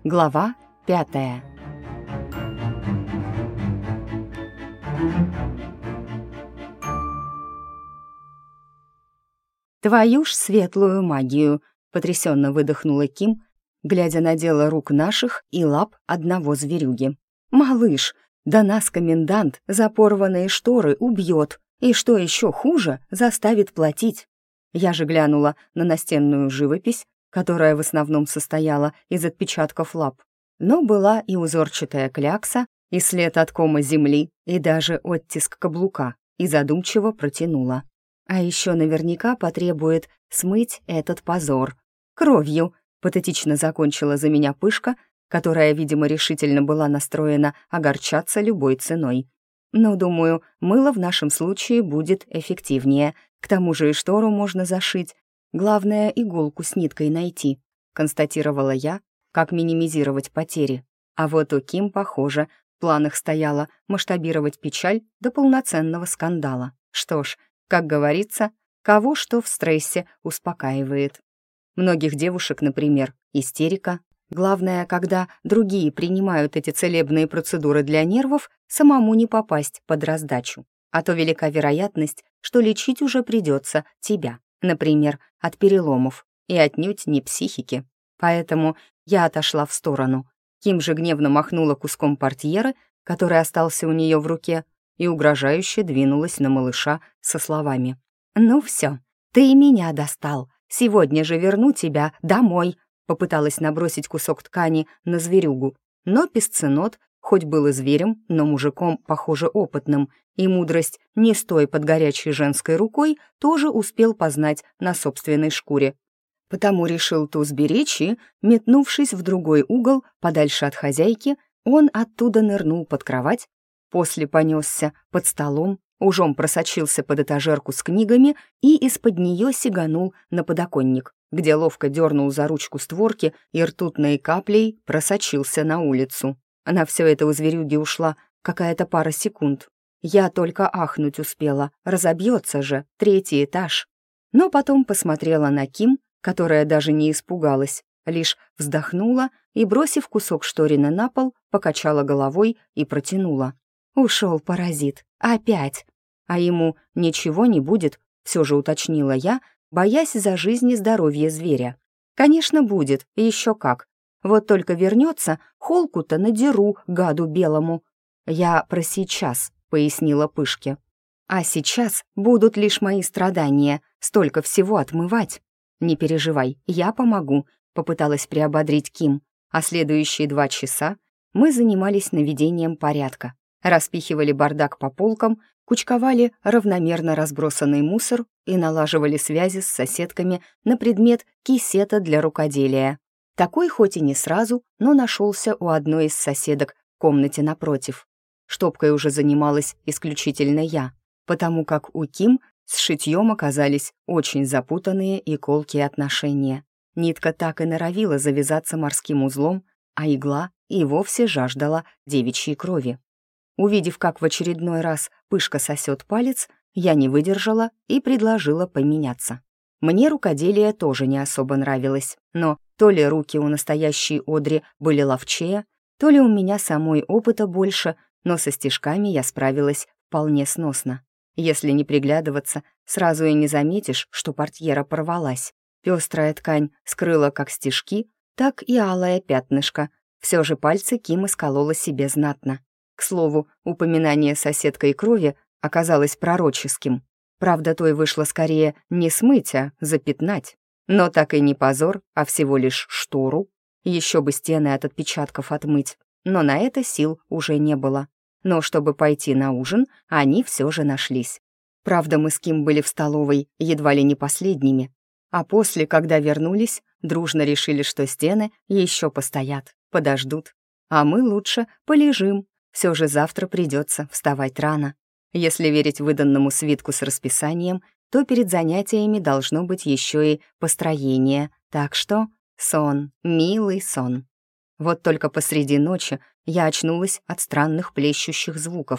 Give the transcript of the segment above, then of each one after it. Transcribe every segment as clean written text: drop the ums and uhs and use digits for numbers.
Глава 5. «Твою ж светлую магию!» — потрясенно выдохнула Ким, глядя на дело рук наших и лап одного зверюги. «Малыш, да нас комендант за порванные шторы убьет, и что еще хуже, заставит платить!» Я же глянула на настенную живопись, которая в основном состояла из отпечатков лап, но была и узорчатая клякса, и след от кома земли, и даже оттиск каблука, и задумчиво протянула. А еще наверняка потребует смыть этот позор. Кровью, патетично закончила за меня Пышка, которая, видимо, решительно была настроена огорчаться любой ценой. Но, думаю, мыло в нашем случае будет эффективнее. К тому же и штору можно зашить. Главное, иголку с ниткой найти, констатировала я, как минимизировать потери. А вот у Ким, похоже, в планах стояло масштабировать печаль до полноценного скандала. Что ж, как говорится, кого что в стрессе успокаивает. Многих девушек, например, истерика. Главное, когда другие принимают эти целебные процедуры для нервов, самому не попасть под раздачу. А то велика вероятность, что лечить уже придется тебя, например, от переломов, и отнюдь не психики. Поэтому я отошла в сторону. Ким же гневно махнула куском портьеры, который остался у нее в руке, и угрожающе двинулась на малыша со словами. «Ну все, ты и меня достал. Сегодня же верну тебя домой», попыталась набросить кусок ткани на зверюгу. Но песценот, хоть был и зверем, но мужиком, похоже, опытным, и мудрость «не стой под горячей женской рукой» тоже успел познать на собственной шкуре. Потому решил ту сберечь и, метнувшись в другой угол, подальше от хозяйки, он оттуда нырнул под кровать, после понесся под столом, ужом просочился под этажерку с книгами и из-под нее сиганул на подоконник, где ловко дернул за ручку створки и ртутной каплей просочился на улицу. На все это у зверюги ушла какая-то пара секунд. Я только ахнуть успела, разобьется же, 3-й этаж. Но потом посмотрела на Ким, которая даже не испугалась, лишь вздохнула и, бросив кусок шторина на пол, покачала головой и протянула. «Ушел паразит. Опять. А ему ничего не будет», все же уточнила я, боясь за жизнь и здоровье зверя. «Конечно, будет, еще как. Вот только вернется, холку-то надеру, гаду белому». «Я про сейчас», — пояснила Пышке. «А сейчас будут лишь мои страдания, столько всего отмывать». «Не переживай, я помогу», — попыталась приободрить Ким. А следующие 2 часа мы занимались наведением порядка. Распихивали бардак по полкам, кучковали равномерно разбросанный мусор и налаживали связи с соседками на предмет кисета для рукоделия. Такой хоть и не сразу, но нашелся у одной из соседок в комнате напротив. Штопкой уже занималась исключительно я, потому как у Ким с шитьем оказались очень запутанные и колкие отношения. Нитка так и норовила завязаться морским узлом, а игла и вовсе жаждала девичьей крови. Увидев, как в очередной раз Пышка сосет палец, я не выдержала и предложила поменяться. Мне рукоделие тоже не особо нравилось, но то ли руки у настоящей Одри были ловчее, то ли у меня самой опыта больше, но со стежками я справилась вполне сносно. Если не приглядываться, сразу и не заметишь, что портьера порвалась. Пестрая ткань скрыла как стежки, так и алое пятнышко. Все же пальцы Ким исколола себе знатно. К слову, упоминание соседкой крови оказалось пророческим. Правда, той вышло скорее не смыть, а запятнать. Но так и не позор, а всего лишь штору. Еще бы стены от отпечатков отмыть. Но на это сил уже не было. Но чтобы пойти на ужин, они все же нашлись. Правда, мы с Ким были в столовой едва ли не последними. А после, когда вернулись, дружно решили, что стены еще постоят, подождут. А мы лучше полежим. Все же завтра придется вставать рано. Если верить выданному свитку с расписанием, то перед занятиями должно быть еще и построение. Так что сон, милый сон. Вот только посреди ночи я очнулась от странных плещущих звуков.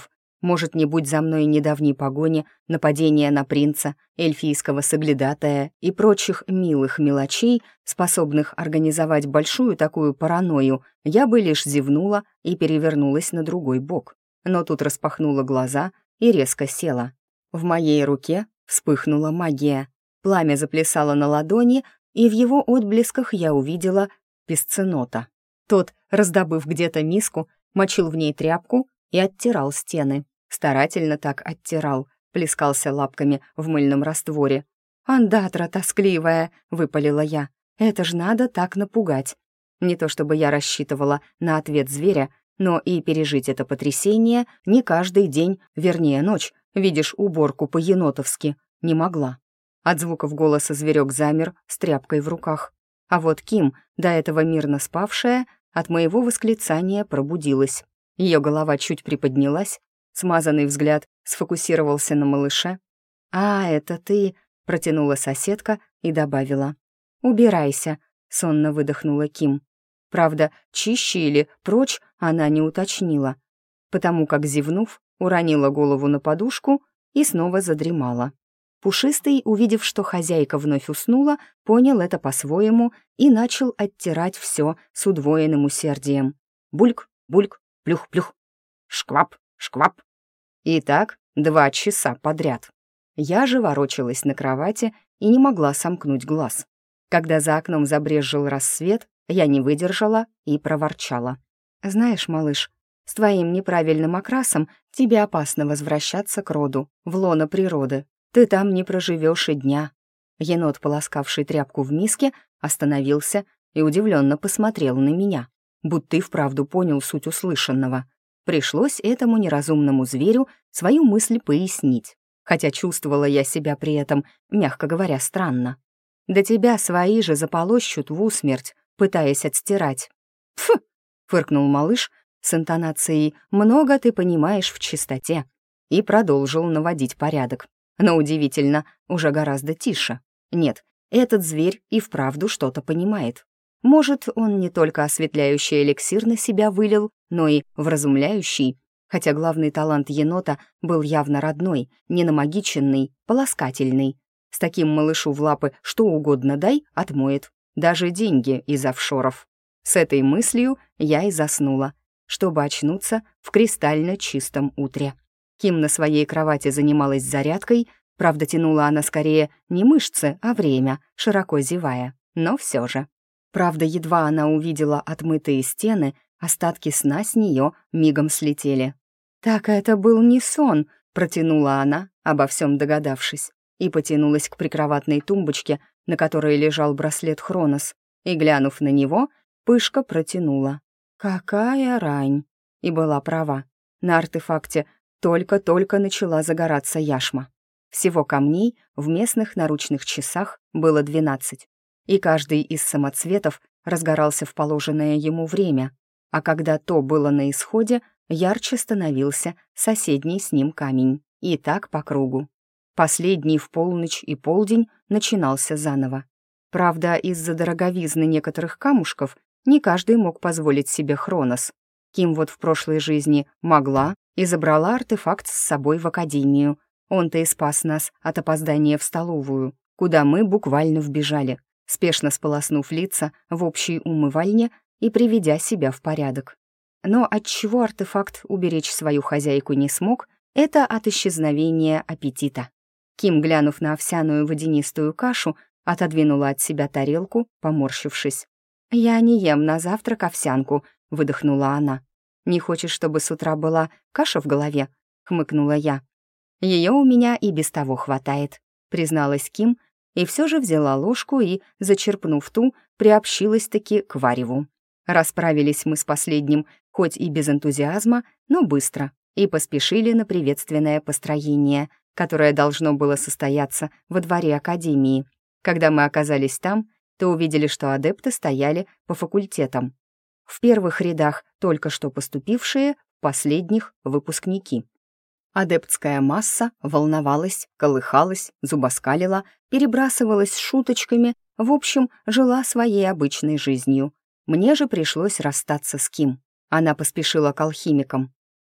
Может, не будь за мной недавней погони, нападения на принца, эльфийского соглядатая и прочих милых мелочей, способных организовать большую такую паранойю, я бы лишь зевнула и перевернулась на другой бок. Но тут распахнула глаза и резко села. В моей руке вспыхнула магия. Пламя заплясало на ладони, и в его отблесках я увидела песценота. Тот, раздобыв где-то миску, мочил в ней тряпку и оттирал стены. Старательно так оттирал, плескался лапками в мыльном растворе. «Андатра тоскливая!» — выпалила я. «Это ж надо так напугать!» Не то чтобы я рассчитывала на ответ зверя, но и пережить это потрясение не каждый день, вернее ночь, видишь уборку по-енотовски, не могла. От звуков голоса зверек замер с тряпкой в руках. А вот Ким, до этого мирно спавшая, от моего восклицания пробудилась. Ее голова чуть приподнялась, смазанный взгляд сфокусировался на малыше. «А, это ты», — протянула соседка и добавила. «Убирайся», — сонно выдохнула Ким. Правда, чище или прочь она не уточнила, потому как, зевнув, уронила голову на подушку и снова задремала. Пушистый, увидев, что хозяйка вновь уснула, понял это по-своему и начал оттирать все с удвоенным усердием. Бульк, бульк, плюх-плюх, шквап, шквап. И так 2 часа подряд. Я же ворочалась на кровати и не могла сомкнуть глаз. Когда за окном забрезжил рассвет, я не выдержала и проворчала. «Знаешь, малыш, с твоим неправильным окрасом тебе опасно возвращаться к роду, в лоно природы. Ты там не проживешь и дня». Енот, полоскавший тряпку в миске, остановился и удивленно посмотрел на меня, будто и вправду понял суть услышанного. Пришлось этому неразумному зверю свою мысль пояснить, хотя чувствовала я себя при этом, мягко говоря, странно. «Да тебя свои же заполощут в усмерть, пытаясь отстирать». «Пф!» — фыркнул малыш с интонацией «много ты понимаешь в чистоте» и продолжил наводить порядок. Но удивительно, уже гораздо тише. Нет, этот зверь и вправду что-то понимает. Может, он не только осветляющий эликсир на себя вылил, но и вразумляющий, хотя главный талант енота был явно родной, не намагиченный, полоскательный. С таким малышу в лапы что угодно дай, отмоет. Даже деньги из офшоров. С этой мыслью я и заснула, чтобы очнуться в кристально чистом утре. Ким на своей кровати занималась зарядкой, правда, тянула она скорее не мышцы, а время, широко зевая, но все же. Правда, едва она увидела отмытые стены, остатки сна с нее мигом слетели. «Так это был не сон», — протянула она, обо всем догадавшись, и потянулась к прикроватной тумбочке, на которой лежал браслет Хронос, и, глянув на него, пышка протянула. «Какая рань!» И была права. На артефакте только-только начала загораться яшма. Всего камней в местных наручных часах было 12, и каждый из самоцветов разгорался в положенное ему время, а когда то было на исходе, ярче становился соседний с ним камень, и так по кругу. Последний в полночь и полдень начинался заново. Правда, из-за дороговизны некоторых камушков не каждый мог позволить себе Хронос. Ким вот в прошлой жизни могла и забрала артефакт с собой в академию. Он-то и спас нас от опоздания в столовую, куда мы буквально вбежали, спешно сполоснув лица в общей умывальне и приведя себя в порядок. Но отчего артефакт уберечь свою хозяйку не смог, это от исчезновения аппетита. Ким, глянув на овсяную водянистую кашу, отодвинула от себя тарелку, поморщившись. «Я не ем на завтрак овсянку», — выдохнула она. «Не хочешь, чтобы с утра была каша в голове?» — хмыкнула я. «Ее у меня и без того хватает», — призналась Ким, и все же взяла ложку и, зачерпнув ту, приобщилась-таки к вареву. Расправились мы с последним, хоть и без энтузиазма, но быстро, и поспешили на приветственное построение, которое должно было состояться во дворе академии. Когда мы оказались там, то увидели, что адепты стояли по факультетам. В первых рядах только что поступившие, в последних — выпускники. Адептская масса волновалась, колыхалась, зубоскалила, перебрасывалась шуточками, в общем, жила своей обычной жизнью. Мне же пришлось расстаться с Ким. Она поспешила к алхимикам.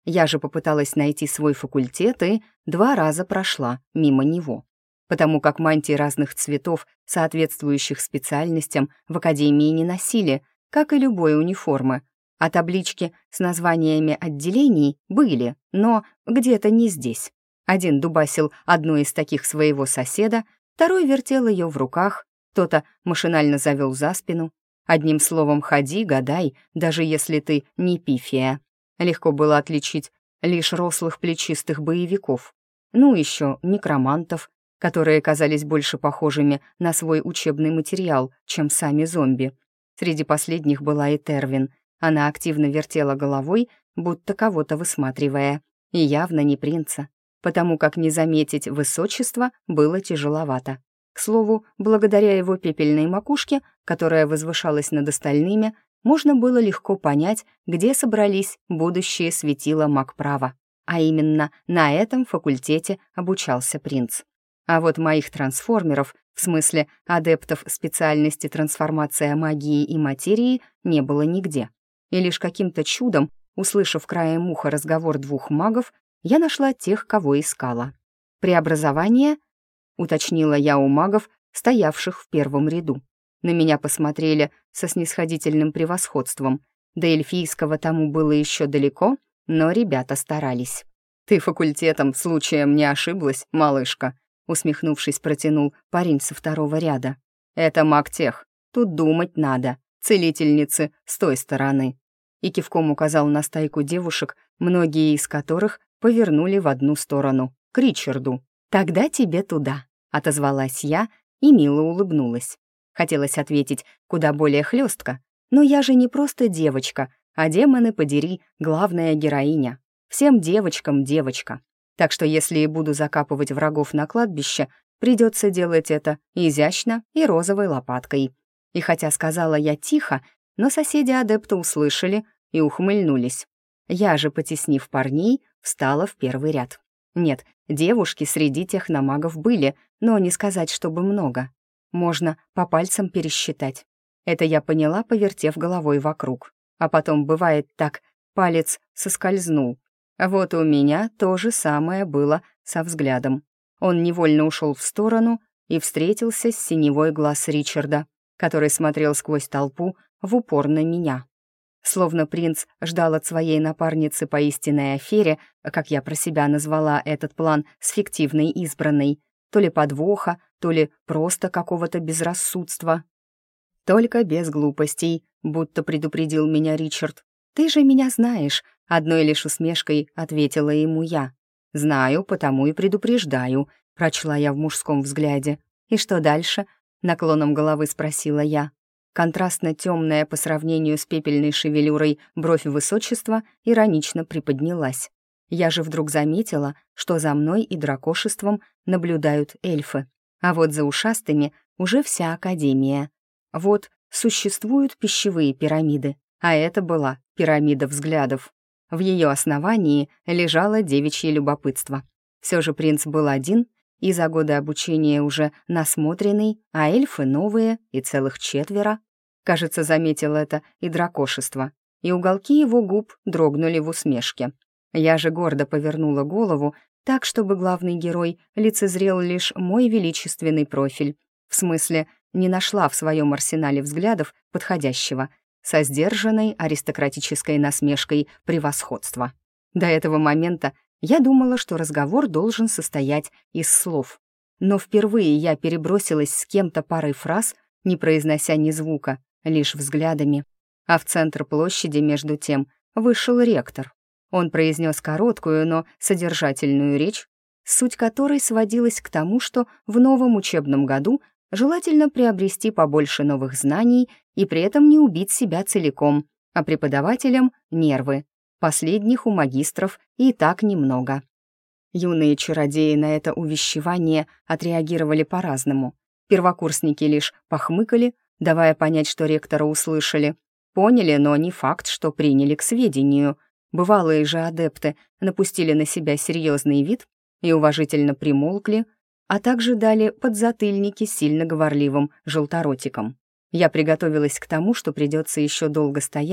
Я же попыталась найти свой факультет и 2 раза прошла мимо него, потому как мантии разных цветов, соответствующих специальностям, в академии не носили, как и любой униформы, а таблички с названиями отделений были, но где-то не здесь. Один дубасил одну из таких своего соседа, второй вертел ее в руках, кто-то машинально завел за спину. Одним словом, ходи, гадай, даже если ты не пифия. Легко было отличить лишь рослых плечистых боевиков. Ну, еще некромантов, которые казались больше похожими на свой учебный материал, чем сами зомби. Среди последних была и Тервин. Она активно вертела головой, будто кого-то высматривая. И явно не принца, потому как не заметить высочество было тяжеловато. К слову, благодаря его пепельной макушке, которая возвышалась над остальными, можно было легко понять, где собрались будущие светила магправа. А именно на этом факультете обучался принц. А вот моих трансформеров, в смысле адептов специальности трансформация магии и материи, не было нигде. И лишь каким-то чудом, услышав краем уха разговор 2 магов, я нашла тех, кого искала. «Преобразование?» — уточнила я у магов, стоявших в первом ряду. На меня посмотрели со снисходительным превосходством. До эльфийского тому было еще далеко, но ребята старались. «Ты факультетом случаем не ошиблась, малышка?» — усмехнувшись, протянул парень со 2-го ряда. «Это маг-тех. Тут думать надо. Целительницы с той стороны». И кивком указал на стайку девушек, многие из которых повернули в одну сторону, к Ричарду. «Тогда тебе туда», — отозвалась я и мило улыбнулась. Хотелось ответить куда более хлестко, но я же не просто девочка, а демоны подери, главная героиня. Всем девочкам девочка. Так что если и буду закапывать врагов на кладбище, придется делать это изящно и розовой лопаткой. И хотя сказала я тихо, но соседи адепта услышали и ухмыльнулись. Я же, потеснив парней, встала в первый ряд. Нет, девушки среди техномагов были, но не сказать, чтобы много. Можно по пальцам пересчитать. Это я поняла, повертев головой вокруг. А потом, бывает так, палец соскользнул. Вот у меня то же самое было со взглядом. Он невольно ушел в сторону и встретился с синевой глаз Ричарда, который смотрел сквозь толпу в упор на меня. Словно принц ждал от своей напарницы по истинной афере, как я про себя назвала этот план с фиктивной избранной, то ли подвоха, то ли просто какого-то безрассудства. «Только без глупостей», будто предупредил меня Ричард. «Ты же меня знаешь», — одной лишь усмешкой ответила ему я. «Знаю, потому и предупреждаю», — прочла я в мужском взгляде. «И что дальше?» — наклоном головы спросила я. Контрастно темная по сравнению с пепельной шевелюрой бровь высочества иронично приподнялась. Я же вдруг заметила, что за мной и дракошеством наблюдают эльфы, а вот за ушастыми уже вся академия. Вот существуют пищевые пирамиды, а это была пирамида взглядов. В ее основании лежало девичье любопытство. Все же принц был один, и за годы обучения уже насмотренный, а эльфы новые и целых 4. Кажется, заметил это и дракошество, и уголки его губ дрогнули в усмешке. Я же гордо повернула голову так, чтобы главный герой лицезрел лишь мой величественный профиль. В смысле, не нашла в своем арсенале взглядов подходящего, со сдержанной аристократической насмешкой превосходства. До этого момента я думала, что разговор должен состоять из слов. Но впервые я перебросилась с кем-то парой фраз, не произнося ни звука, лишь взглядами. А в центр площади, между тем, вышел ректор. Он произнес короткую, но содержательную речь, суть которой сводилась к тому, что в новом учебном году желательно приобрести побольше новых знаний и при этом не убить себя целиком, а преподавателям — нервы. Последних у магистров и так немного. Юные чародеи на это увещевание отреагировали по-разному. Первокурсники лишь похмыкали, давая понять, что ректора услышали. Поняли, но не факт, что приняли к сведению. Бывалые же адепты напустили на себя серьезный вид и уважительно примолкли, а также дали подзатыльники сильно говорливым желторотикам. Я приготовилась к тому, что придется еще долго стоять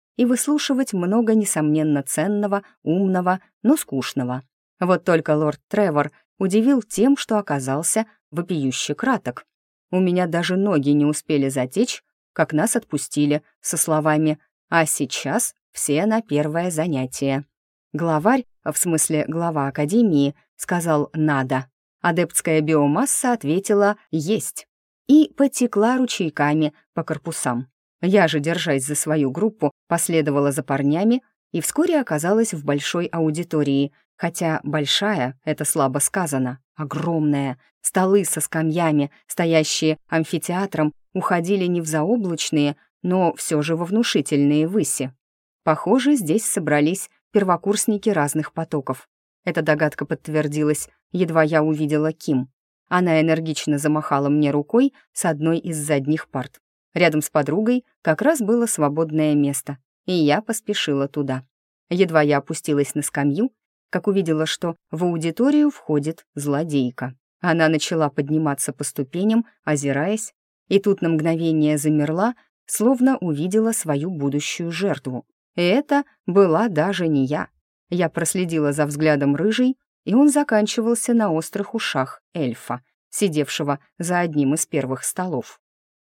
и выслушивать много, несомненно, ценного, умного, но скучного. Вот только лорд Тревор удивил тем, что оказался вопиюще краток. У меня даже ноги не успели затечь, как нас отпустили со словами «А сейчас все на первое занятие». Главарь, в смысле глава академии, сказал «надо». Адептская биомасса ответила «есть» и потекла ручейками по корпусам. Я же, держась за свою группу, последовала за парнями и вскоре оказалась в большой аудитории, хотя «большая» — это слабо сказано, огромная. Столы со скамьями, стоящие амфитеатром, уходили не в заоблачные, но все же во внушительные выси. Похоже, здесь собрались первокурсники разных потоков. Эта догадка подтвердилась, едва я увидела Ким. Она энергично замахала мне рукой с одной из задних парт. Рядом с подругой как раз было свободное место, и я поспешила туда. Едва я опустилась на скамью, как увидела, что в аудиторию входит злодейка. Она начала подниматься по ступеням, озираясь, и тут на мгновение замерла, словно увидела свою будущую жертву. И это была даже не я. Я проследила за взглядом рыжей, и он заканчивался на острых ушах эльфа, сидевшего за одним из первых столов.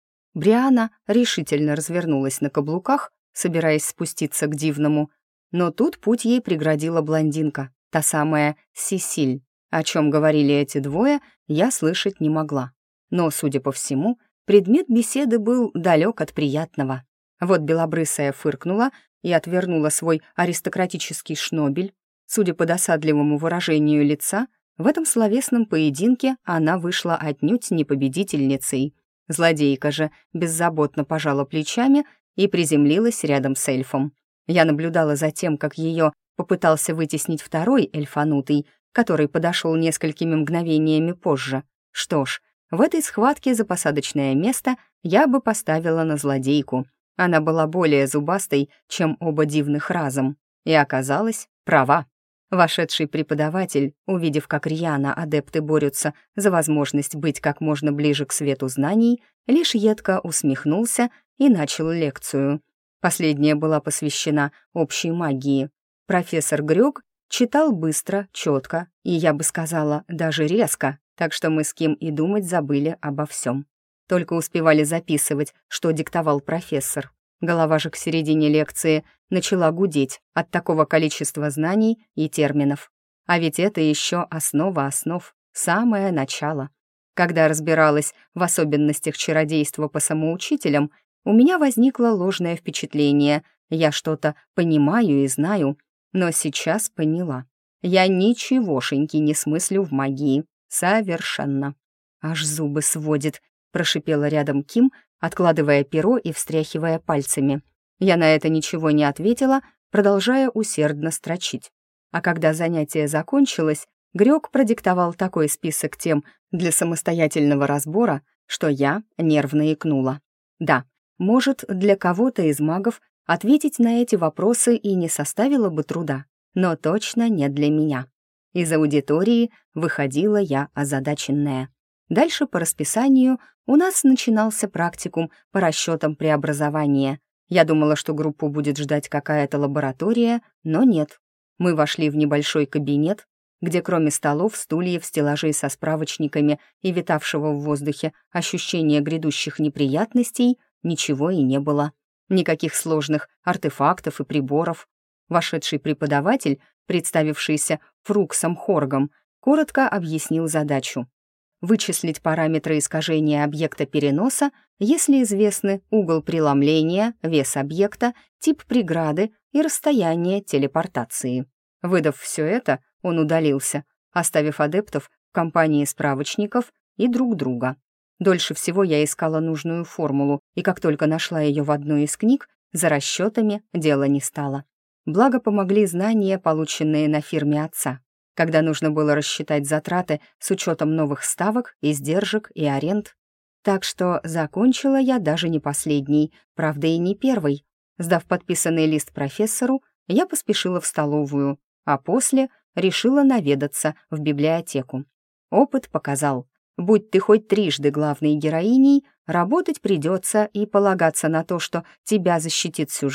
Бриана решительно развернулась на каблуках, собираясь спуститься к дивному, но тут путь ей преградила блондинка, та самая Сесиль. О чем говорили эти двое, я слышать не могла. Но, судя по всему, предмет беседы был далек от приятного. Вот белобрысая фыркнула и отвернула свой аристократический шнобель. Судя по досадливому выражению лица, в этом словесном поединке она вышла отнюдь не победительницей. Злодейка же беззаботно пожала плечами и приземлилась рядом с эльфом. Я наблюдала за тем, как ее попытался вытеснить второй эльфанутый, который подошел несколькими мгновениями позже. Что ж, в этой схватке за посадочное место я бы поставила на злодейку. Она была более зубастой, чем оба дивных разом, и оказалась права. Вошедший преподаватель, увидев, как рьяно адепты борются за возможность быть как можно ближе к свету знаний, лишь едко усмехнулся и начал лекцию. Последняя была посвящена общей магии. Профессор Грёг читал быстро, четко и, я бы сказала, даже резко, так что мы с Ким и думать забыли обо всем. Только успевали записывать, что диктовал профессор. Голова же к середине лекции начала гудеть от такого количества знаний и терминов. А ведь это еще основа основ, самое начало. Когда разбиралась в особенностях чародейства по самоучителям, у меня возникло ложное впечатление. Я что-то понимаю и знаю, но сейчас поняла. Я ничегошеньки не смыслю в магии. Совершенно. Аж зубы сводит, прошипела рядом Ким, откладывая перо и встряхивая пальцами. Я на это ничего не ответила, продолжая усердно строчить. А когда занятие закончилось, Грёг продиктовал такой список тем для самостоятельного разбора, что я нервно икнула. Да, может, для кого-то из магов ответить на эти вопросы и не составило бы труда, но точно не для меня. Из аудитории выходила я озадаченная. Дальше по расписанию у нас начинался практикум по расчетам преобразования. Я думала, что группу будет ждать какая-то лаборатория, но нет. Мы вошли в небольшой кабинет, где кроме столов, стульев, стеллажей со справочниками и витавшего в воздухе ощущения грядущих неприятностей ничего и не было. Никаких сложных артефактов и приборов. Вошедший преподаватель, представившийся Фруксом Хоргом, коротко объяснил задачу. Вычислить параметры искажения объекта переноса, если известны угол преломления, вес объекта, тип преграды и расстояние телепортации. Выдав все это, он удалился, оставив адептов в компании справочников и друг друга. Дольше всего я искала нужную формулу, и как только нашла ее в одной из книг, за расчетами дело не стало. Благо помогли знания, полученные на фирме отца, когда нужно было рассчитать затраты с учетом новых ставок, издержек и аренд. Так что закончила я даже не последний, правда и не первый. Сдав подписанный лист профессору, я поспешила в столовую, а после решила наведаться в библиотеку. Опыт показал, будь ты хоть трижды главной героиней, работать придется и полагаться на то, что тебя защитит сюжет,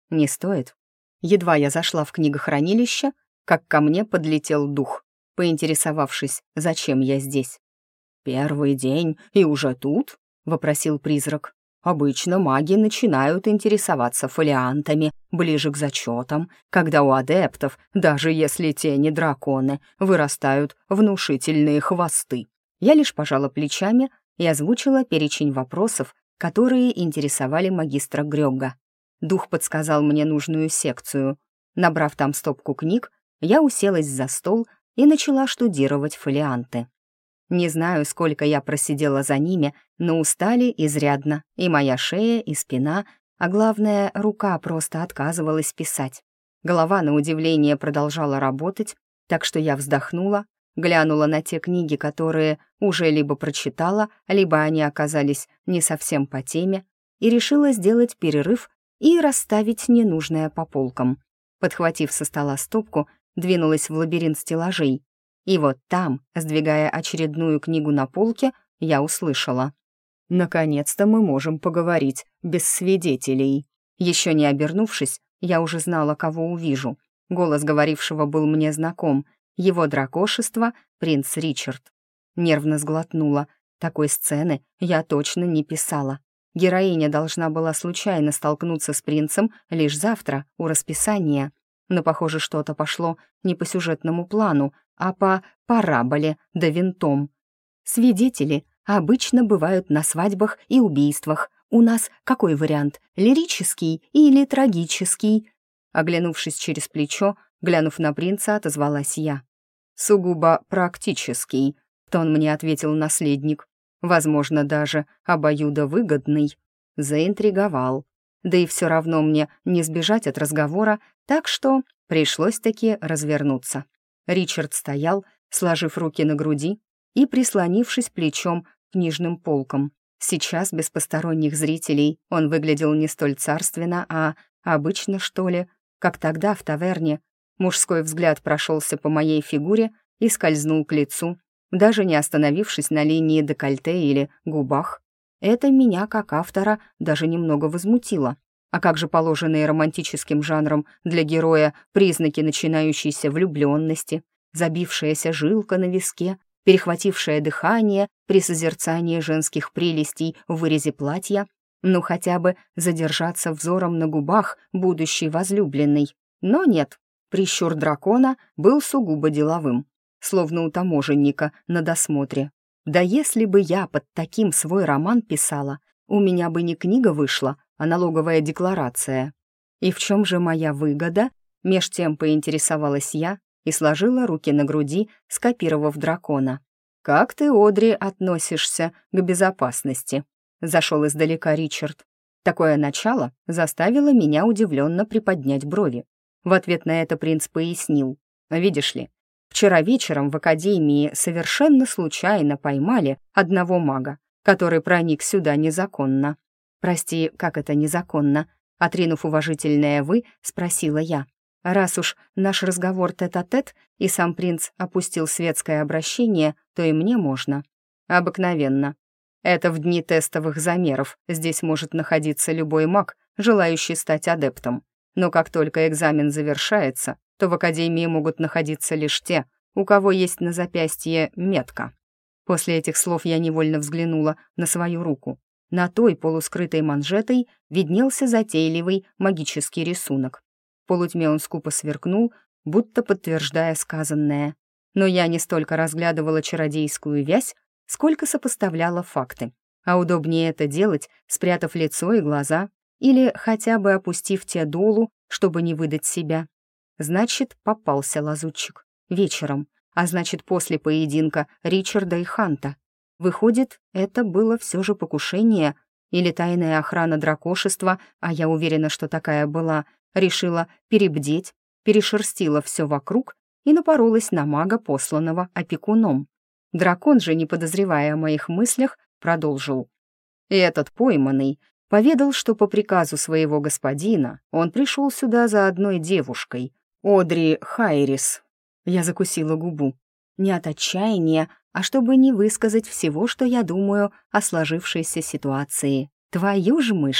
Не стоит. Едва я зашла в книгохранилище, как ко мне подлетел дух, поинтересовавшись, зачем я здесь. «Первый день и уже тут?» — вопросил призрак. «Обычно маги начинают интересоваться фолиантами ближе к зачетам, когда у адептов, даже если те не драконы, вырастают внушительные хвосты». Я лишь пожала плечами и озвучила перечень вопросов, которые интересовали магистра Грёгга. Дух подсказал мне нужную секцию. Набрав там стопку книг, я уселась за стол и начала штудировать фолианты. Не знаю, сколько я просидела за ними, но устали изрядно, и моя шея, и спина, а главное, рука просто отказывалась писать. Голова, на удивление, продолжала работать, так что я вздохнула, глянула на те книги, которые уже либо прочитала, либо они оказались не совсем по теме, и решила сделать перерыв и расставить ненужное по полкам. Подхватив со стола стопку, двинулась в лабиринт стеллажей. И вот там, сдвигая очередную книгу на полке, я услышала: «Наконец-то мы можем поговорить без свидетелей». Еще не обернувшись, я уже знала, кого увижу. Голос говорившего был мне знаком. Его дракошество — принц Ричард. Нервно сглотнула. Такой сцены я точно не писала. Героиня должна была случайно столкнуться с принцем лишь завтра, у расписания. Но, похоже, что-то пошло не по сюжетному плану, а по параболе да винтом. Свидетели обычно бывают на свадьбах и убийствах. У нас какой вариант, лирический или трагический? Оглянувшись через плечо, глянув на принца, отозвалась я. «Сугубо практический», — в тон мне ответил наследник. «Возможно, даже обоюдовыгодный». Заинтриговал. Да и все равно мне не сбежать от разговора, так что пришлось-таки развернуться. Ричард стоял, сложив руки на груди и прислонившись плечом к книжным полкам. Сейчас, без посторонних зрителей, он выглядел не столь царственно, а обычно, что ли, как тогда в таверне. Мужской взгляд прошелся по моей фигуре и скользнул к лицу, даже не остановившись на линии декольте или губах. Это меня, как автора, даже немного возмутило. А как же положенные романтическим жанром для героя признаки начинающейся влюбленности, забившаяся жилка на виске, перехватившее дыхание при созерцании женских прелестей в вырезе платья, ну хотя бы задержаться взором на губах будущей возлюбленной. Но нет, прищур дракона был сугубо деловым, словно у таможенника на досмотре. Да если бы я под таким свой роман писала, у меня бы не книга вышла, а налоговая декларация. И в чем же моя выгода? Меж тем поинтересовалась я и сложила руки на груди, скопировав дракона. «Как ты, Одри, относишься к безопасности?» Зашел издалека Ричард. Такое начало заставило меня удивленно приподнять брови. В ответ на это принц пояснил. «Видишь ли, вчера вечером в академии совершенно случайно поймали одного мага, который проник сюда незаконно». «Прости, как это незаконно?» Отринув уважительное «вы», спросила я. «Раз уж наш разговор тет-а-тет, и сам принц опустил светское обращение, то и мне можно». «Обыкновенно. Это в дни тестовых замеров здесь может находиться любой маг, желающий стать адептом. Но как только экзамен завершается, то в академии могут находиться лишь те, у кого есть на запястье метка». После этих слов я невольно взглянула на свою руку. На той, полускрытой манжетой, виднелся затейливый магический рисунок. В полутьме он скупо сверкнул, будто подтверждая сказанное. Но я не столько разглядывала чародейскую вязь, сколько сопоставляла факты. А удобнее это делать, спрятав лицо и глаза, или хотя бы опустив те долу, чтобы не выдать себя. Значит, попался лазутчик. Вечером, а значит, после поединка Ричарда и Ханта. Выходит, это было все же покушение, или тайная охрана дракошества, а я уверена, что такая была, решила перебдеть, перешерстила все вокруг и напоролась на мага, посланного опекуном. Дракон же, не подозревая о моих мыслях, продолжил. И этот пойманный поведал, что по приказу своего господина он пришел сюда за одной девушкой, Одри Хайрис. Я закусила губу. Не от отчаяния, а чтобы не высказать всего, что я думаю о сложившейся ситуации. Твою ж мышь!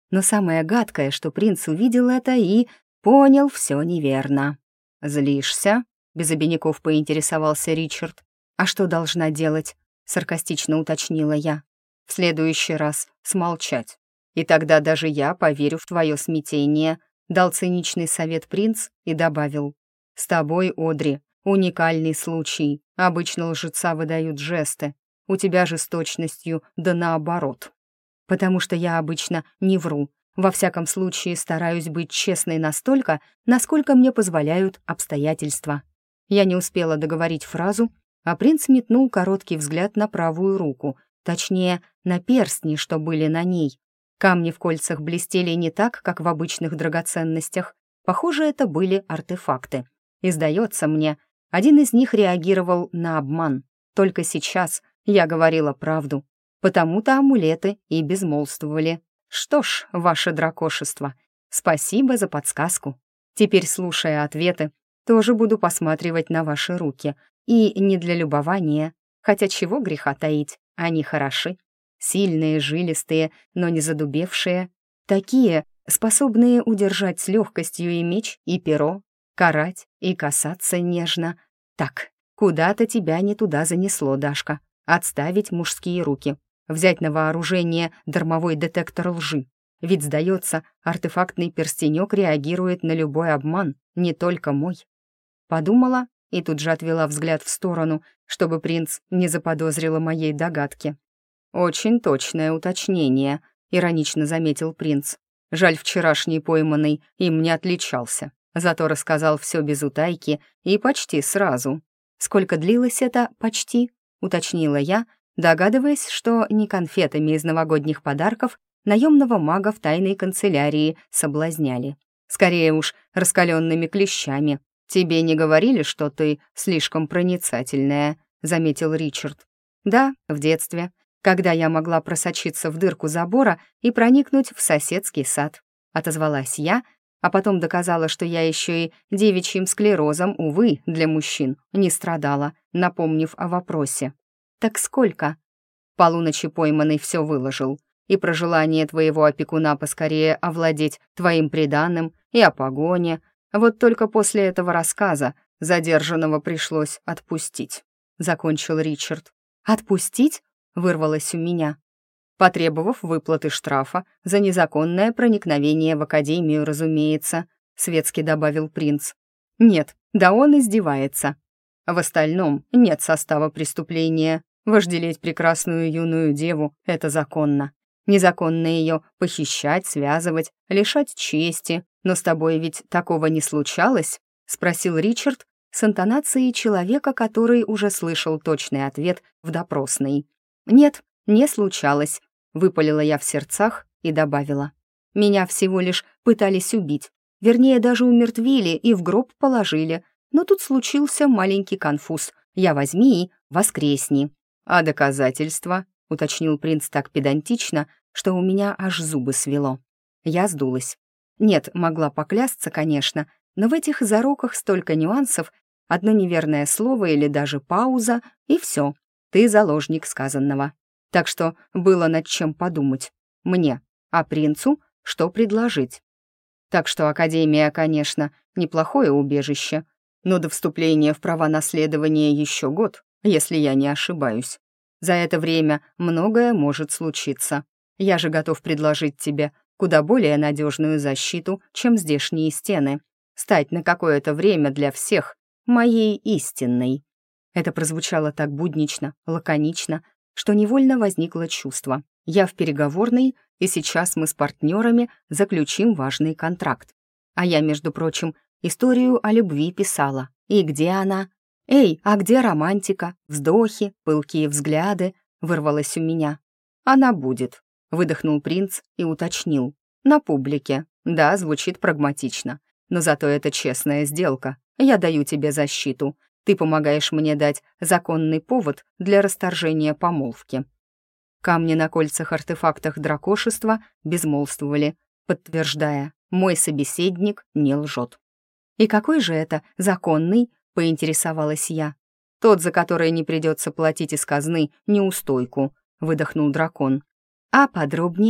Но самое гадкое, что принц увидел это и понял все неверно. «Злишься?» — без обиняков поинтересовался Ричард. «А что должна делать?» — саркастично уточнила я. «В следующий раз смолчать. И тогда даже я поверю в твое смятение», — дал циничный совет принц и добавил. «С тобой, Одри, уникальный случай. Обычно лжеца выдают жесты. У тебя же с точностью да наоборот. Потому что я обычно не вру. Во всяком случае, стараюсь быть честной настолько, насколько мне позволяют обстоятельства». Я не успела договорить фразу, а принц метнул короткий взгляд на правую руку, точнее, на перстни, что были на ней. Камни в кольцах блестели не так, как в обычных драгоценностях. Похоже, это были артефакты. И, сдается мне, один из них реагировал на обман. Только сейчас я говорила правду. Потому-то амулеты и безмолвствовали. Что ж, ваше дракошество, спасибо за подсказку. Теперь, слушая ответы, тоже буду посматривать на ваши руки. И не для любования, хотя чего греха таить, они хороши. Сильные, жилистые, но не задубевшие. Такие, способные удержать с легкостью и меч, и перо, карать и касаться нежно. Так, куда-то тебя не туда занесло, Дашка. Отставить мужские руки. Взять на вооружение дармовой детектор лжи. Ведь, сдается, артефактный перстенек реагирует на любой обман, не только мой. Подумала и тут же отвела взгляд в сторону, чтобы принц не заподозрил о моей догадке. «Очень точное уточнение», — иронично заметил принц. «Жаль, вчерашний пойманный им не отличался, зато рассказал все без утайки и почти сразу». «Сколько длилось это «почти»?» — уточнила я, догадываясь, что не конфетами из новогодних подарков наемного мага в тайной канцелярии соблазняли. Скорее уж, раскаленными клещами. «Тебе не говорили, что ты слишком проницательная», — заметил Ричард. «Да, в детстве, когда я могла просочиться в дырку забора и проникнуть в соседский сад», — отозвалась я, а потом доказала, что я еще и девичьим склерозом, увы, для мужчин, не страдала, напомнив о вопросе. «Так сколько?» Полуночи пойманный все выложил. И про желание твоего опекуна поскорее овладеть твоим приданым, и о погоне. Вот только после этого рассказа задержанного пришлось отпустить», — закончил Ричард. «Отпустить?» — вырвалось у меня. «Потребовав выплаты штрафа за незаконное проникновение в академию, разумеется», — светски добавил принц. «Нет, да он издевается. В остальном нет состава преступления. Вожделеть прекрасную юную деву — это законно. Незаконно ее похищать, связывать, лишать чести. Но с тобой ведь такого не случалось?» — спросил Ричард с интонацией человека, который уже слышал точный ответ в допросной. «Нет, не случалось», — выпалила я в сердцах и добавила. «Меня всего лишь пытались убить. Вернее, даже умертвили и в гроб положили. Но тут случился маленький конфуз. Я возьми и воскресни». «А доказательства?» — уточнил принц так педантично, что у меня аж зубы свело. Я сдулась. Нет, могла поклясться, конечно, но в этих зароках столько нюансов, одно неверное слово или даже пауза, и все, ты заложник сказанного. Так что было над чем подумать. Мне, а принцу что предложить. Так что Академия, конечно, неплохое убежище, но до вступления в права наследования еще год, если я не ошибаюсь. За это время многое может случиться. Я же готов предложить тебе куда более надежную защиту, чем здешние стены. Стать на какое-то время для всех моей истинной». Это прозвучало так буднично, лаконично, что невольно возникло чувство. Я в переговорной, и сейчас мы с партнерами заключим важный контракт. А я, между прочим, историю о любви писала. И где она? «Эй, а где романтика? Вздохи, пылкие взгляды?» вырвалось у меня. «Она будет», — выдохнул принц и уточнил. «На публике. Да, звучит прагматично. Но зато это честная сделка. Я даю тебе защиту. Ты помогаешь мне дать законный повод для расторжения помолвки». Камни на кольцах-артефактах дракошества безмолвствовали, подтверждая, мой собеседник не лжет. «И какой же это законный?» — поинтересовалась я. «Тот, за который не придется платить из казны неустойку», — выдохнул дракон. «А подробнее?» —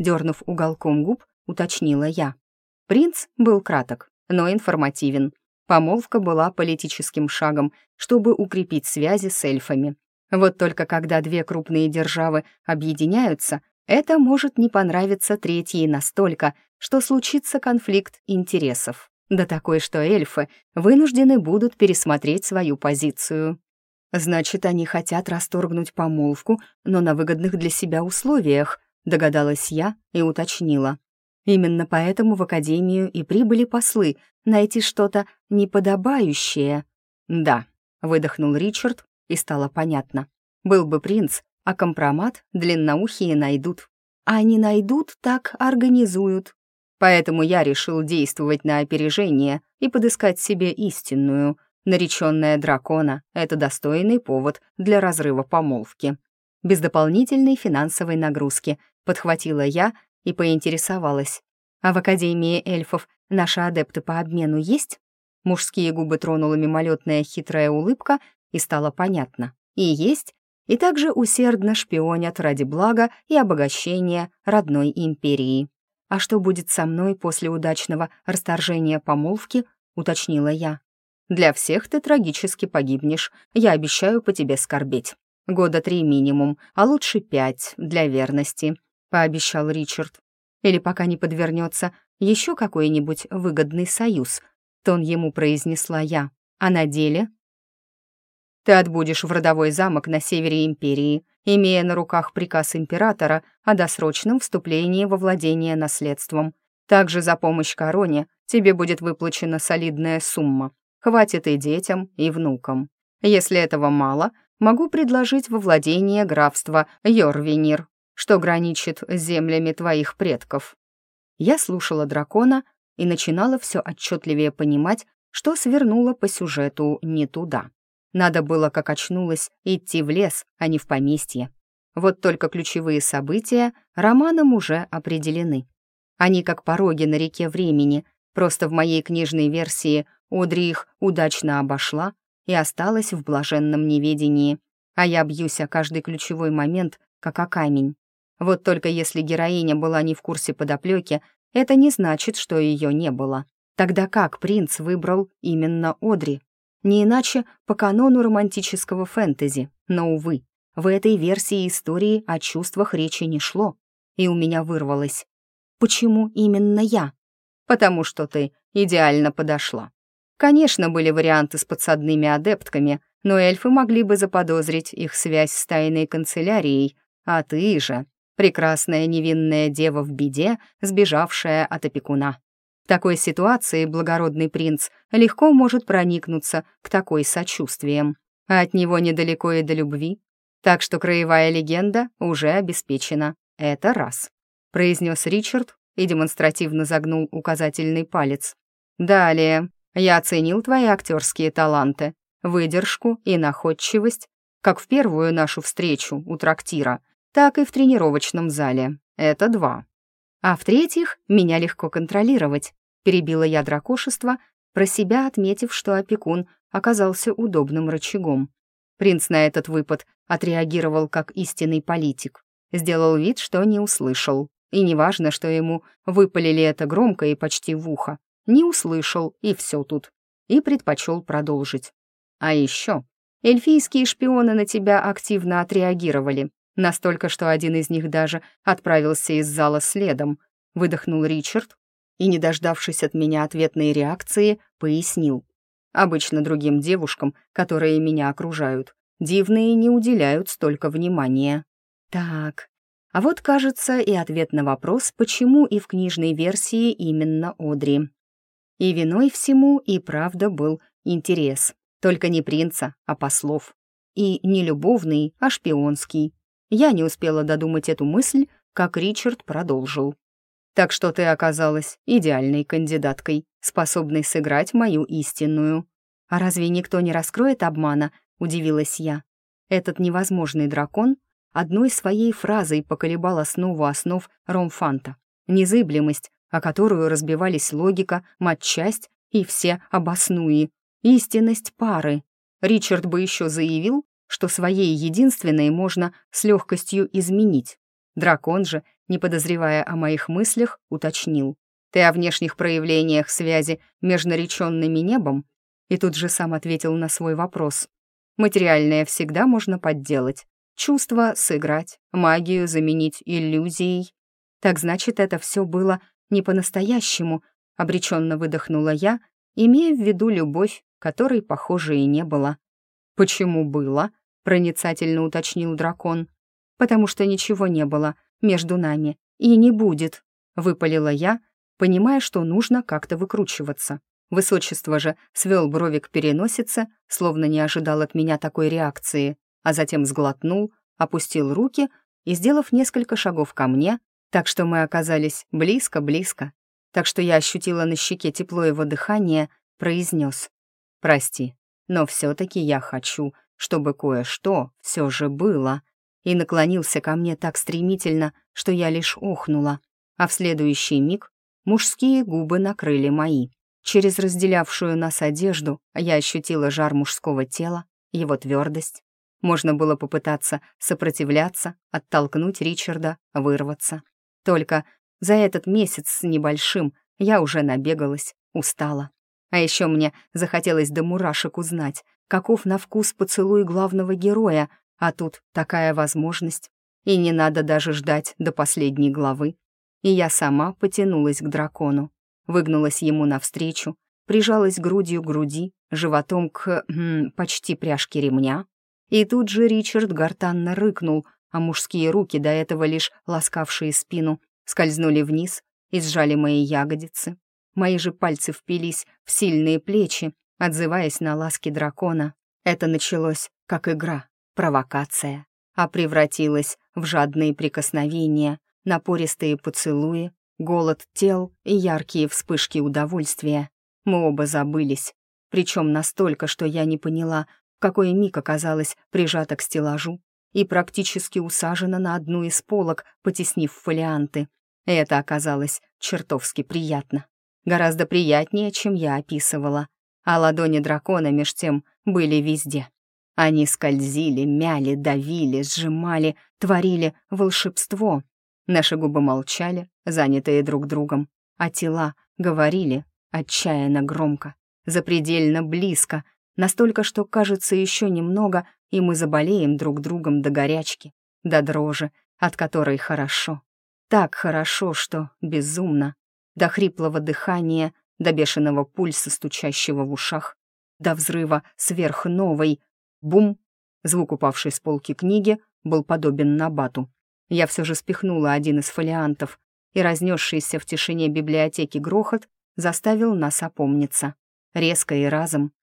дернув уголком губ, уточнила я. Принц был краток, но информативен. Помолвка была политическим шагом, чтобы укрепить связи с эльфами. Вот только когда две крупные державы объединяются, это может не понравиться третьей настолько, что случится конфликт интересов. Да такой, что эльфы вынуждены будут пересмотреть свою позицию. «Значит, они хотят расторгнуть помолвку, но на выгодных для себя условиях», догадалась я и уточнила. «Именно поэтому в Академию и прибыли послы найти что-то неподобающее». «Да», — выдохнул Ричард, и стало понятно. «Был бы принц, а компромат длинноухие найдут. А не найдут, так организуют. Поэтому я решил действовать на опережение и подыскать себе истинную. Нареченная дракона — это достойный повод для разрыва помолвки. Без дополнительной финансовой нагрузки подхватила я и поинтересовалась. А в Академии эльфов наши адепты по обмену есть? Мужские губы тронула мимолетная хитрая улыбка, и стало понятно. И есть, и также усердно шпионят ради блага и обогащения родной империи. «А что будет со мной после удачного расторжения помолвки?» — уточнила я. «Для всех ты трагически погибнешь, я обещаю по тебе скорбеть. 3 года минимум, а лучше 5 для верности», — пообещал Ричард. «Или пока не подвернется еще какой-нибудь выгодный союз», — тон ему произнесла я. «А на деле?» «Ты отбудешь в родовой замок на севере империи, имея на руках приказ императора о досрочном вступлении во владение наследством. Также за помощь короне тебе будет выплачена солидная сумма. Хватит и детям, и внукам. Если этого мало, могу предложить во владение графства Йорвенир, что граничит с землями твоих предков». Я слушала дракона и начинала все отчетливее понимать, что свернула по сюжету не туда. Надо было, как очнулась, идти в лес, а не в поместье. Вот только ключевые события романом уже определены. Они как пороги на реке времени, просто в моей книжной версии Одри их удачно обошла и осталась в блаженном неведении, а я бьюсь о каждый ключевой момент, как о камень. Вот только если героиня была не в курсе подоплеки, это не значит, что ее не было. Тогда как принц выбрал именно Одри? Не иначе по канону романтического фэнтези, но, увы, в этой версии истории о чувствах речи не шло, и у меня вырвалось. «Почему именно я?» «Потому что ты идеально подошла». Конечно, были варианты с подсадными адептками, но эльфы могли бы заподозрить их связь с тайной канцелярией, а ты же — прекрасная невинная дева в беде, сбежавшая от опекуна. В такой ситуации благородный принц легко может проникнуться к такой сочувствием, а от него недалеко и до любви. Так что краевая легенда уже обеспечена. Это раз», — произнес Ричард и демонстративно загнул указательный палец. «Далее. Я оценил твои актерские таланты, выдержку и находчивость, как в первую нашу встречу у трактира, так и в тренировочном зале. Это 2. А в-третьих, меня легко контролировать», — перебила я дракошество, про себя отметив, что опекун оказался удобным рычагом. Принц на этот выпад отреагировал как истинный политик, сделал вид, что не услышал. И неважно, что ему выпалили это громко и почти в ухо. Не услышал, и все тут. И предпочел продолжить. «А еще эльфийские шпионы на тебя активно отреагировали. Настолько, что один из них даже отправился из зала следом», — выдохнул Ричард и, не дождавшись от меня ответной реакции, пояснил. «Обычно другим девушкам, которые меня окружают, дивные не уделяют столько внимания». Так, а вот, кажется, и ответ на вопрос, почему и в книжной версии именно Одри. И виной всему и правда был интерес. Только не принца, а послов. И не любовный, а шпионский. Я не успела додумать эту мысль, как Ричард продолжил. «Так что ты оказалась идеальной кандидаткой, способной сыграть мою истинную». «А разве никто не раскроет обмана?» — удивилась я. Этот невозможный дракон одной своей фразой поколебал основу основ ромфанта. Незыблемость, о которую разбивались логика, матчасть и все обоснуи. Истинность пары. Ричард бы еще заявил, что своей единственной можно с легкостью изменить. Дракон же не подозревая о моих мыслях, уточнил. «Ты о внешних проявлениях связи между нареченным и небом?» И тут же сам ответил на свой вопрос. «Материальное всегда можно подделать, чувства сыграть, магию заменить иллюзией». «Так значит, это все было не по-настоящему», — обреченно выдохнула я, имея в виду любовь, которой, похоже, и не было. «Почему было?» — проницательно уточнил дракон. «Потому что ничего не было между нами и не будет», — выпалила я, понимая, что нужно как-то выкручиваться. Высочество же свел брови к переносице, словно не ожидал от меня такой реакции, а затем сглотнул, опустил руки и, сделав несколько шагов ко мне, так что мы оказались близко-близко, так что я ощутила на щеке тепло его дыхания, произнес: «Прости, но все-таки я хочу, чтобы кое-что все же было», и наклонился ко мне так стремительно, что я лишь охнула, а в следующий миг мужские губы накрыли мои. Через разделявшую нас одежду я ощутила жар мужского тела, его твердость. Можно было попытаться сопротивляться, оттолкнуть Ричарда, вырваться. Только за этот месяц с небольшим я уже набегалась, устала. А еще мне захотелось до мурашек узнать, каков на вкус поцелуй главного героя, а тут такая возможность. И не надо даже ждать до последней главы. И я сама потянулась к дракону, выгнулась ему навстречу, прижалась грудью к груди, животом к почти пряжке ремня. И тут же Ричард гортанно рыкнул, а мужские руки, до этого лишь ласкавшие спину, скользнули вниз и сжали мои ягодицы. Мои же пальцы впились в сильные плечи, отзываясь на ласки дракона. Это началось как игра, провокация, а превратилось в жадные прикосновения, напористые поцелуи, голод тел и яркие вспышки удовольствия. Мы оба забылись, причем настолько, что я не поняла, в какой миг оказалась прижата к стеллажу и практически усажена на одну из полок, потеснив фолианты. Это оказалось чертовски приятно. Гораздо приятнее, чем я описывала. А ладони дракона меж тем были везде. Они скользили, мяли, давили, сжимали, творили волшебство. Наши губы молчали, занятые друг другом, а тела говорили отчаянно громко, запредельно близко, настолько, что, кажется, еще немного, и мы заболеем друг другом до горячки, до дрожи, от которой хорошо. Так хорошо, что безумно. До хриплого дыхания, до бешеного пульса, стучащего в ушах, до взрыва сверхновой. Бум! Звук упавшей с полки книги был подобен набату. Я все же спихнула один из фолиантов, и разнесшийся в тишине библиотеки грохот заставил нас опомниться. Резко и разом.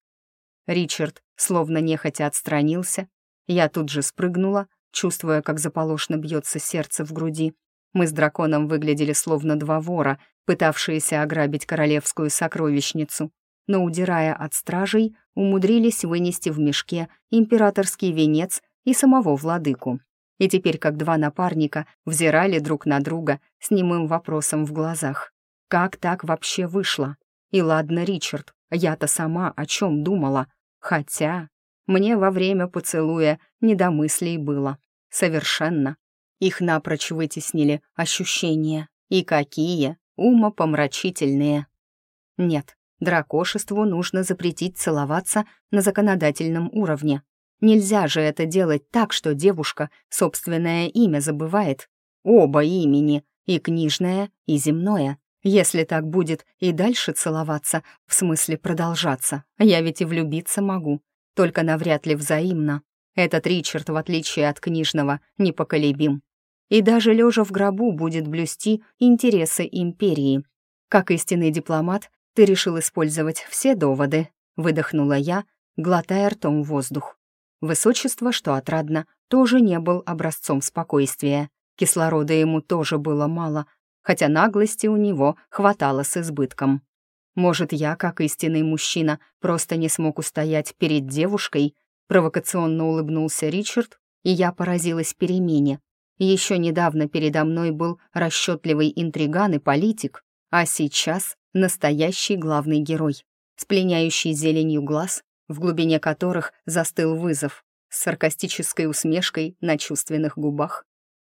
Ричард словно нехотя отстранился. Я тут же спрыгнула, чувствуя, как заполошно бьется сердце в груди. Мы с драконом выглядели словно два вора, пытавшиеся ограбить королевскую сокровищницу, но, удирая от стражей, умудрились вынести в мешке императорский венец и самого владыку. И теперь, как два напарника, взирали друг на друга с немым вопросом в глазах. Как так вообще вышло? И ладно, Ричард, я-то сама о чем думала. Хотя мне во время поцелуя не до мыслей было. Совершенно. Их напрочь вытеснили ощущения. И какие умопомрачительные. Нет, дракошеству нужно запретить целоваться на законодательном уровне. Нельзя же это делать так, что девушка собственное имя забывает. Оба имени, и книжное, и земное. Если так будет и дальше целоваться, в смысле продолжаться, я ведь и влюбиться могу, только навряд ли взаимно. Этот Ричард, в отличие от книжного, непоколебим. И даже лежа в гробу будет блюсти интересы империи. Как истинный дипломат, ты решил использовать все доводы, выдохнула я, глотая ртом воздух. Высочество, что отрадно, тоже не был образцом спокойствия. Кислорода ему тоже было мало, хотя наглости у него хватало с избытком. Может, я, как истинный мужчина, просто не смог устоять перед девушкой? Провокационно улыбнулся Ричард, и я поразилась перемене. Еще недавно передо мной был расчетливый интриган и политик, а сейчас настоящий главный герой, с пленяющей зеленью глаз, в глубине которых застыл вызов, с саркастической усмешкой на чувственных губах.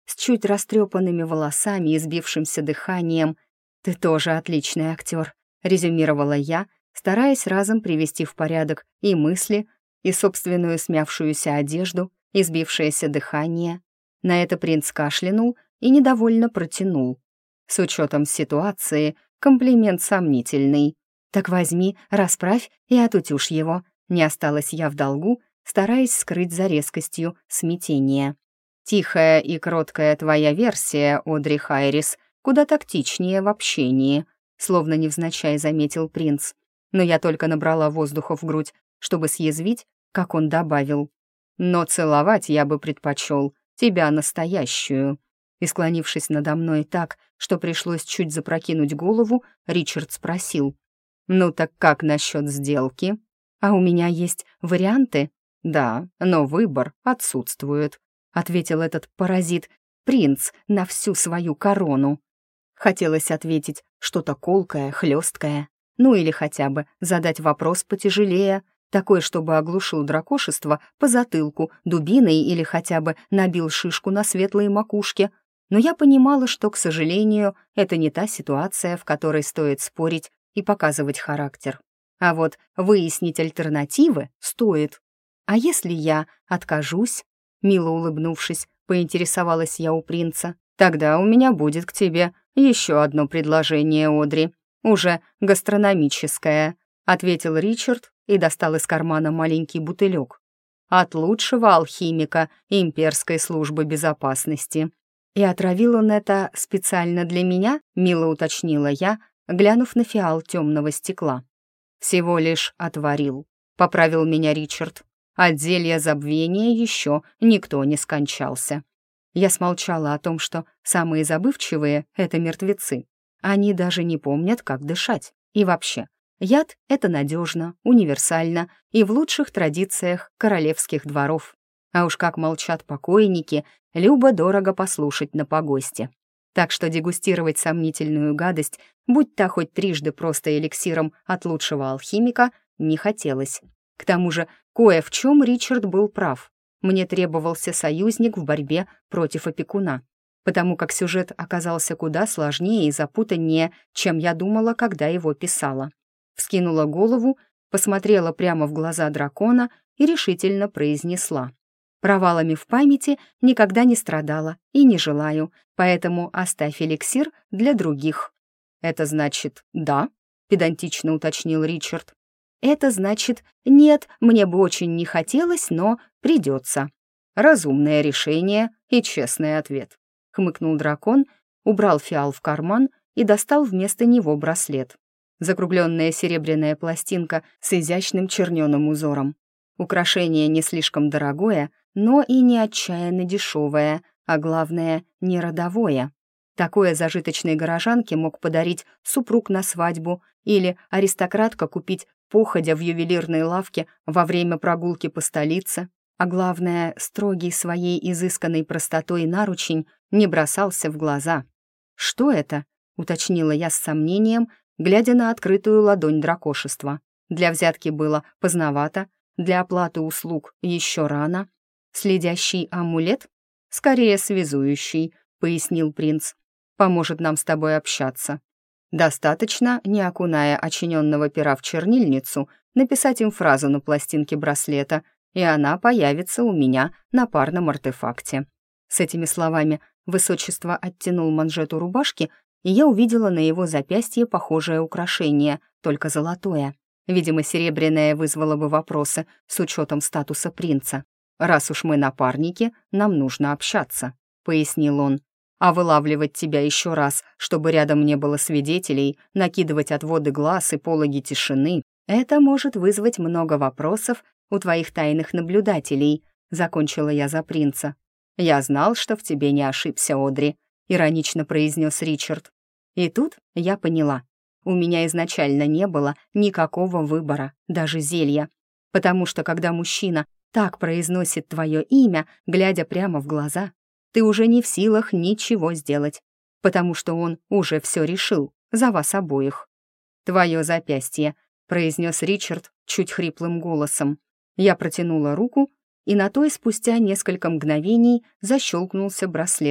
с чуть растрепанными волосами и сбившимся дыханием. «Ты тоже отличный актер», — резюмировала я, стараясь разом привести в порядок и мысли, и собственную смявшуюся одежду, и сбившееся дыхание. На это принц кашлянул и недовольно протянул. «С учетом ситуации, комплимент сомнительный. Так возьми, расправь и отутюжь его». Не осталась я в долгу, стараясь скрыть за резкостью смятение. «Тихая и кроткая твоя версия, Одри Хайрис, куда тактичнее в общении», словно невзначай заметил принц. Но я только набрала воздуха в грудь, чтобы съязвить, как он добавил. «Но целовать я бы предпочел тебя настоящую». И, склонившись надо мной так, что пришлось чуть запрокинуть голову, Ричард спросил. «Ну так как насчет сделки?» «А у меня есть варианты?» «Да, но выбор отсутствует», — ответил этот паразит, принц на всю свою корону. Хотелось ответить что-то колкое, хлесткое, ну или хотя бы задать вопрос потяжелее, такой, чтобы оглушил дракошество по затылку дубиной или хотя бы набил шишку на светлой макушке. Но я понимала, что, к сожалению, это не та ситуация, в которой стоит спорить и показывать характер. А вот выяснить альтернативы стоит. «А если я откажусь?» Мило улыбнувшись, поинтересовалась я у принца. «Тогда у меня будет к тебе еще одно предложение, Одри, уже гастрономическое», ответил Ричард и достал из кармана маленький бутылек. «От лучшего алхимика имперской службы безопасности». «И отравил он это специально для меня?» мило уточнила я, глянув на фиал темного стекла. «Всего лишь отварил», — поправил меня Ричард. «От зелья забвения еще никто не скончался». Я смолчала о том, что самые забывчивые — это мертвецы. Они даже не помнят, как дышать. И вообще, яд — это надежно, универсально и в лучших традициях королевских дворов. А уж как молчат покойники, любо-дорого послушать на погосте. Так что дегустировать сомнительную гадость, будь та хоть трижды просто эликсиром от лучшего алхимика, не хотелось. К тому же, кое в чем Ричард был прав. Мне требовался союзник в борьбе против опекуна, потому как сюжет оказался куда сложнее и запутаннее, чем я думала, когда его писала. Вскинула голову, посмотрела прямо в глаза дракона и решительно произнесла. «Провалами в памяти никогда не страдала и не желаю, поэтому оставь эликсир для других». «Это значит «да», — педантично уточнил Ричард. «Это значит «нет, мне бы очень не хотелось, но придется». «Разумное решение и честный ответ», — хмыкнул дракон, убрал фиал в карман и достал вместо него браслет. Закругленная серебряная пластинка с изящным черненым узором. Украшение не слишком дорогое, но и не отчаянно дешевое, а главное, не родовое. Такое зажиточной горожанке мог подарить супруг на свадьбу или аристократка купить походя в ювелирной лавке во время прогулки по столице, а главное, строгий своей изысканной простотой наручень не бросался в глаза. «Что это?» — уточнила я с сомнением, глядя на открытую ладонь дракошества. Для взятки было поздновато, для оплаты услуг еще рано. «Следящий амулет?» «Скорее связующий», — пояснил принц. «Поможет нам с тобой общаться. Достаточно, не окуная очиненного пера в чернильницу, написать им фразу на пластинке браслета, и она появится у меня на парном артефакте». С этими словами высочество оттянул манжету рубашки, и я увидела на его запястье похожее украшение, только золотое. Видимо, серебряное вызвало бы вопросы с учетом статуса принца. «Раз уж мы напарники, нам нужно общаться», — пояснил он. «А вылавливать тебя еще раз, чтобы рядом не было свидетелей, накидывать отводы глаз и пологи тишины, это может вызвать много вопросов у твоих тайных наблюдателей», — закончила я за принца. «Я знал, что в тебе не ошибся, Одри», — иронично произнес Ричард. И тут я поняла. У меня изначально не было никакого выбора, даже зелья. Потому что когда мужчина так произносит твое имя, глядя прямо в глаза, ты уже не в силах ничего сделать, потому что он уже все решил за вас обоих. «Твое запястье», — произнес Ричард чуть хриплым голосом. Я протянула руку, и на той спустя несколько мгновений защелкнулся браслет,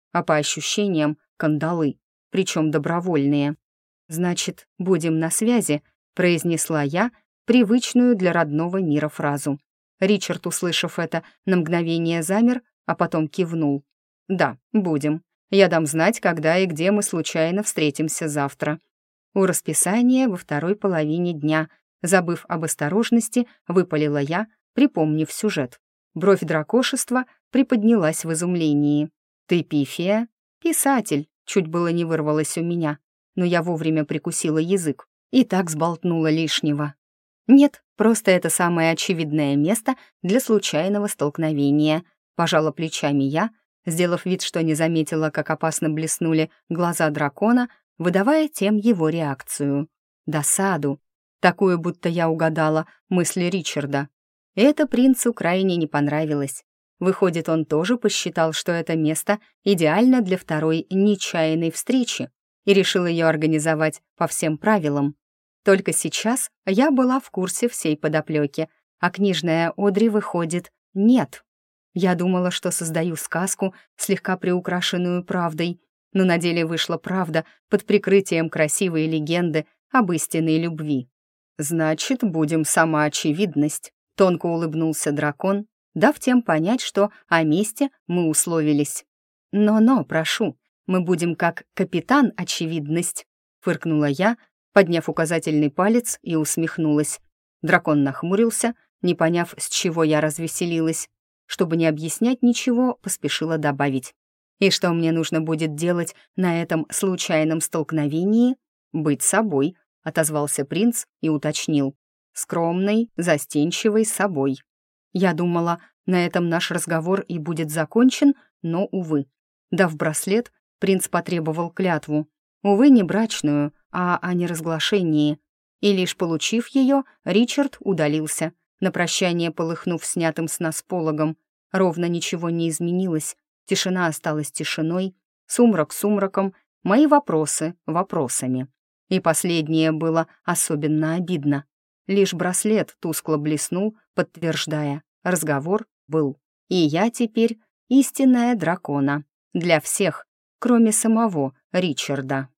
а по ощущениям — кандалы, причем добровольные. «Значит, будем на связи», — произнесла я привычную для родного мира фразу. Ричард, услышав это, на мгновение замер, а потом кивнул. «Да, будем. Я дам знать, когда и где мы случайно встретимся завтра». У расписания во второй половине дня, забыв об осторожности, выпалила я, припомнив сюжет. Бровь дракошества приподнялась в изумлении. «Ты пифия?» «Писатель», чуть было не вырвалось у меня, но я вовремя прикусила язык и так сболтнула лишнего. «Нет, просто это самое очевидное место для случайного столкновения», пожала плечами я, сделав вид, что не заметила, как опасно блеснули глаза дракона, выдавая тем его реакцию. Досаду, такую, будто я угадала мысли Ричарда. Это принцу крайне не понравилось. Выходит, он тоже посчитал, что это место идеально для второй нечаянной встречи и решил ее организовать по всем правилам. Только сейчас я была в курсе всей подоплеки, а книжная Одри, выходит, нет. Я думала, что создаю сказку, слегка приукрашенную правдой, но на деле вышла правда под прикрытием красивой легенды об истинной любви. «Значит, будем сама очевидность», — тонко улыбнулся дракон, дав тем понять, что о месте мы условились. «Но, прошу, мы будем как капитан очевидность», — фыркнула я, подняв указательный палец, и усмехнулась. Дракон нахмурился, не поняв, с чего я развеселилась. Чтобы не объяснять ничего, поспешила добавить. «И что мне нужно будет делать на этом случайном столкновении?» «Быть собой», — отозвался принц и уточнил. «Скромной, застенчивой собой». Я думала, на этом наш разговор и будет закончен, но, увы. Дав браслет, принц потребовал клятву. Увы, не брачную, а о неразглашении. И лишь получив ее, Ричард удалился, на прощание полыхнув снятым с нас пологом. Ровно ничего не изменилось, тишина осталась тишиной, сумрак сумраком, мои вопросы вопросами. И последнее было особенно обидно. Лишь браслет тускло блеснул, подтверждая, разговор был. И я теперь истинная дракона. Для всех, кроме самого Ричарда.